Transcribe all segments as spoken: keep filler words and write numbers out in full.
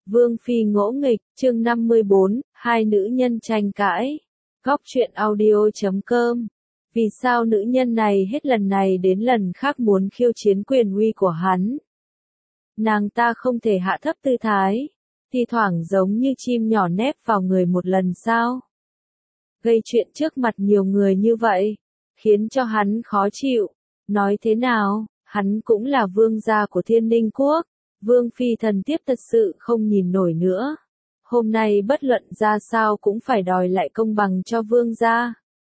Vương Phi ngỗ nghịch, chương năm mươi bốn, hai nữ nhân tranh cãi. Góc truyện audio chấm com. Vì sao nữ nhân này hết lần này đến lần khác muốn khiêu chiến quyền uy của hắn? Nàng ta không thể hạ thấp tư thái, thi thoảng giống như chim nhỏ nép vào người một lần sao? Gây chuyện trước mặt nhiều người như vậy, khiến cho hắn khó chịu. Nói thế nào, hắn cũng là vương gia của Thiên Ninh Quốc. Vương Phi thần tiếp thật sự không nhìn nổi nữa. Hôm nay bất luận ra sao cũng phải đòi lại công bằng cho vương gia.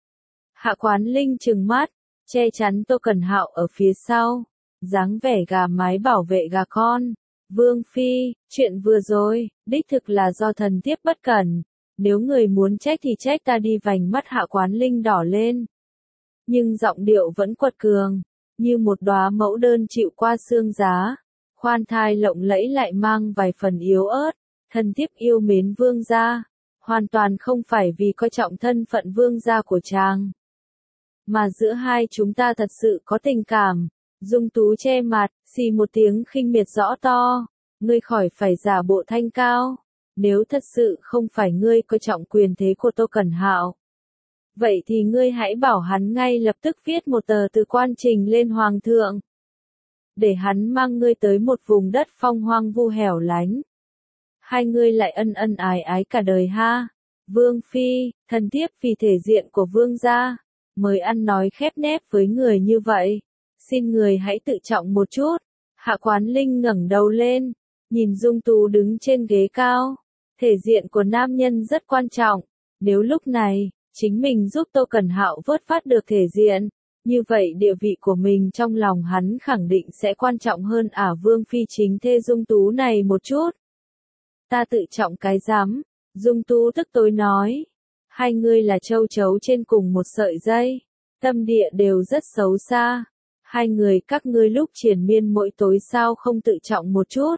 Hạ Quán Linh trừng mắt, che chắn Tô Cẩn Hạo ở phía sau, dáng vẻ gà mái bảo vệ gà con. Vương Phi, chuyện vừa rồi, đích thực là do thần tiếp bất cẩn. Nếu người muốn trách thì trách ta đi. Vành mắt Hạ Quán Linh đỏ lên. Nhưng giọng điệu vẫn quật cường, như một đóa mẫu đơn chịu qua sương giá. Khoan thai lộng lẫy lại mang vài phần yếu ớt, thần thiếp yêu mến vương gia, hoàn toàn không phải vì coi trọng thân phận vương gia của chàng. Mà giữa hai chúng ta thật sự có tình cảm. Dung Tú che mặt, xì một tiếng khinh miệt rõ to, ngươi khỏi phải giả bộ thanh cao, nếu thật sự không phải ngươi coi trọng quyền thế của Tô Cẩn Hạo. Vậy thì ngươi hãy bảo hắn ngay lập tức viết một tờ từ quan trình lên hoàng thượng, để hắn mang ngươi tới một vùng đất phong hoang vu hẻo lánh. Hai ngươi lại ân ân ái ái cả đời ha. Vương Phi, thần thiếp vì thể diện của vương gia, mới ăn nói khép nép với người như vậy. Xin người hãy tự trọng một chút. Hạ Quán Linh ngẩng đầu lên, nhìn Dung Tú đứng trên ghế cao. Thể diện của nam nhân rất quan trọng. Nếu lúc này, chính mình giúp Tô Cẩn Hạo vớt phát được thể diện, như vậy địa vị của mình trong lòng hắn khẳng định sẽ quan trọng hơn ả Vương Phi chính thê Dung Tú này một chút. Ta tự trọng cái rắm, Dung Tú tức tối nói. Hai ngươi là châu chấu trên cùng một sợi dây, tâm địa đều rất xấu xa. Hai người các ngươi lúc triền miên mỗi tối sao không tự trọng một chút.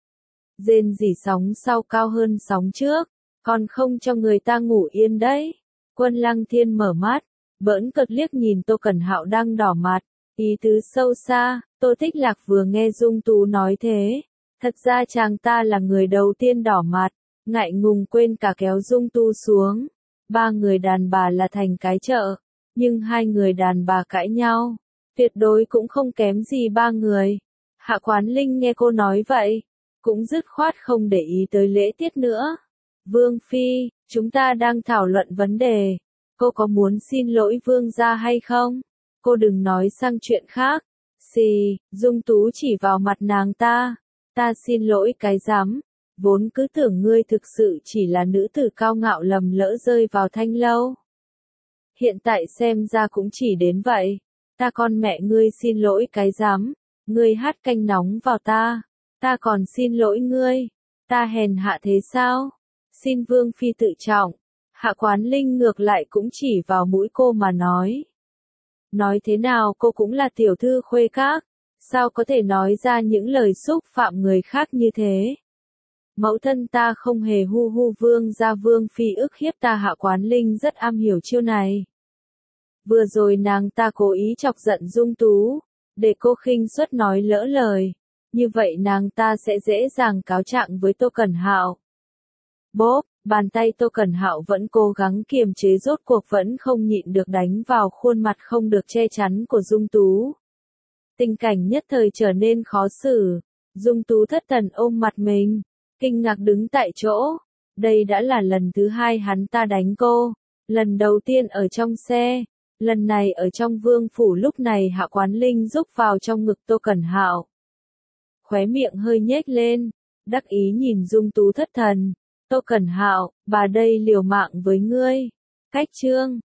Rên rỉ sóng sau cao hơn sóng trước, còn không cho người ta ngủ yên đấy. Quân Lăng Thiên mở mắt, bỡn cợt liếc nhìn Tô Cẩn Hạo đang đỏ mặt, ý tứ sâu xa. Tô Thích Lạc vừa nghe Dung Tú nói thế, thật ra chàng ta là người đầu tiên đỏ mặt, ngại ngùng quên cả kéo Dung Tú xuống. Ba người đàn bà là thành cái chợ, nhưng hai người đàn bà cãi nhau, tuyệt đối cũng không kém gì ba người. Hạ Quán Linh nghe cô nói vậy, cũng dứt khoát không để ý tới lễ tiết nữa. Vương Phi, chúng ta đang thảo luận vấn đề. Cô có muốn xin lỗi vương gia hay không? Cô đừng nói sang chuyện khác. Xì, Dung Tú chỉ vào mặt nàng ta. Ta xin lỗi cái rắm. Vốn cứ tưởng ngươi thực sự chỉ là nữ tử cao ngạo lầm lỡ rơi vào thanh lâu. Hiện tại xem ra cũng chỉ đến vậy. Ta con mẹ ngươi xin lỗi cái rắm. Ngươi hát canh nóng vào ta. Ta còn xin lỗi ngươi. Ta hèn hạ thế sao? Xin Vương Phi tự trọng. Hạ Quán Linh ngược lại cũng chỉ vào mũi cô mà nói. Nói thế nào cô cũng là tiểu thư khuê các, sao có thể nói ra những lời xúc phạm người khác như thế? Mẫu thân ta không hề hu hu vương gia. Vương Phi ức hiếp ta. Hạ Quán Linh rất am hiểu chiêu này. Vừa rồi nàng ta cố ý chọc giận Dung Tú, để cô khinh suất nói lỡ lời, như vậy nàng ta sẽ dễ dàng cáo trạng với Tô Cẩn Hạo. Bốp, bàn tay Tô Cẩn Hạo vẫn cố gắng kiềm chế, rốt cuộc vẫn không nhịn được đánh vào khuôn mặt không được che chắn của Dung Tú. Tình cảnh nhất thời trở nên khó xử. Dung Tú thất thần ôm mặt mình, kinh ngạc đứng tại chỗ. Đây đã là lần thứ hai hắn ta đánh cô. Lần đầu tiên ở trong xe, lần này ở trong vương phủ. Lúc này Hạ Quán Linh rúc vào trong ngực Tô Cẩn Hạo, khóe miệng hơi nhếch lên, đắc ý nhìn Dung Tú thất thần. Tô Cẩn Hạo, bà đây liều mạng với ngươi. Cách chương